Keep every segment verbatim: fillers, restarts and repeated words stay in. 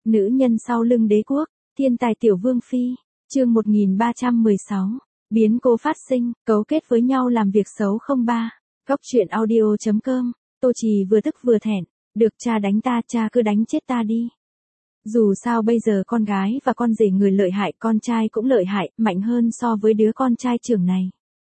Nữ nhân sau lưng đế quốc, thiên tài tiểu vương phi, chương một nghìn ba trăm mười sáu, biến cố phát sinh, cấu kết với nhau làm việc xấu không ba, góc truyện audio chấm com, Tô Trì vừa tức vừa thẹn, được cha đánh ta, cha cứ đánh chết ta đi. Dù sao bây giờ con gái và con rể người lợi hại, con trai cũng lợi hại, mạnh hơn so với đứa con trai trưởng này.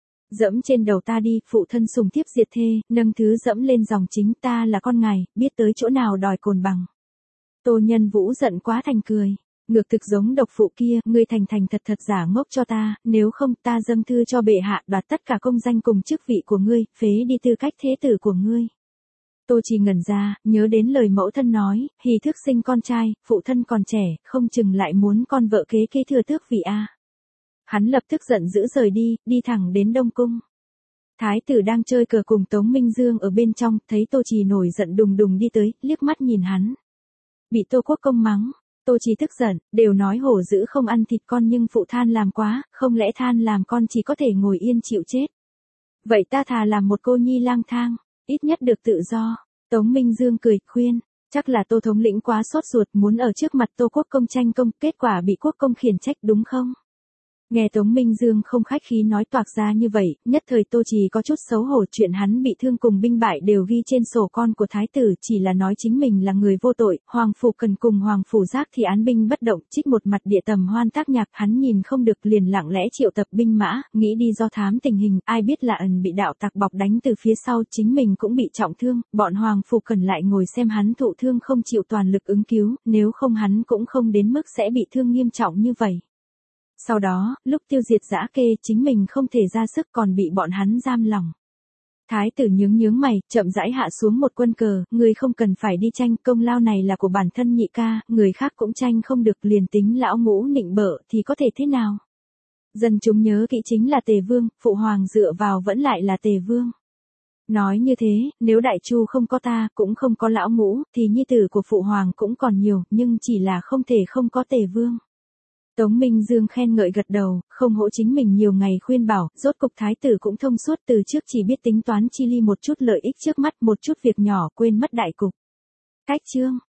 Dẫm trên đầu ta đi, phụ thân sùng thiếp diệt thê, nâng thứ dẫm lên dòng chính, ta là con ngài, biết tới chỗ nào đòi cồn bằng. Tô Nhân Vũ giận quá thành cười, ngược thực giống độc phụ kia, ngươi thành thành thật thật giả ngốc cho ta, nếu không ta dâng thư cho bệ hạ đoạt tất cả công danh cùng chức vị của ngươi, phế đi tư cách thế tử của ngươi. Tô Trì ngẩn ra, nhớ đến lời mẫu thân nói, hỷ thức sinh con trai, phụ thân còn trẻ, không chừng lại muốn con vợ kế kế thừa tước vị a. Hắn lập tức giận dữ rời đi, đi thẳng đến Đông Cung. Thái tử đang chơi cờ cùng Tống Minh Dương ở bên trong, thấy Tô Trì nổi giận đùng đùng đi tới, liếc mắt nhìn hắn. Bị Tô Quốc Công mắng, Tô Trì tức giận, đều nói hổ dữ không ăn thịt con nhưng phụ than làm quá, không lẽ than làm con chỉ có thể ngồi yên chịu chết. Vậy ta thà làm một cô nhi lang thang, ít nhất được tự do. Tống Minh Dương cười, khuyên, chắc là Tô thống lĩnh quá sốt ruột muốn ở trước mặt Tô Quốc Công tranh công, kết quả bị Quốc Công khiển trách đúng không? Nghe Tống Minh Dương không khách khí nói toạc ra như vậy, nhất thời Tô Trì có chút xấu hổ, chuyện hắn bị thương cùng binh bại đều ghi trên sổ con của thái tử, chỉ là nói chính mình là người vô tội, Hoàng Phủ Cần cùng Hoàng Phủ Giác thì án binh bất động, trích một mặt địa tầm hoan tác nhạc, hắn nhìn không được liền lặng lẽ triệu tập binh mã, nghĩ đi do thám tình hình, ai biết là ẩn bị đạo tặc bọc đánh từ phía sau, chính mình cũng bị trọng thương, bọn Hoàng Phủ Cần lại ngồi xem hắn thụ thương không chịu toàn lực ứng cứu, nếu không hắn cũng không đến mức sẽ bị thương nghiêm trọng như vậy. Sau đó, lúc tiêu diệt dã kê, chính mình không thể ra sức còn bị bọn hắn giam lòng. Thái tử nhướng nhướng mày, chậm rãi hạ xuống một quân cờ, người không cần phải đi tranh, công lao này là của bản thân nhị ca, người khác cũng tranh không được, liền tính lão ngũ nịnh bợ thì có thể thế nào. Dân chúng nhớ kỹ chính là Tề Vương, phụ hoàng dựa vào vẫn lại là Tề Vương. Nói như thế, nếu Đại Chu không có ta, cũng không có lão ngũ, thì nhi tử của phụ hoàng cũng còn nhiều, nhưng chỉ là không thể không có Tề Vương. Tống Minh Dương khen ngợi gật đầu, không hổ chính mình nhiều ngày khuyên bảo, rốt cục thái tử cũng thông suốt, từ trước chỉ biết tính toán chi ly một chút lợi ích trước mắt, một chút việc nhỏ quên mất đại cục. Cách chương,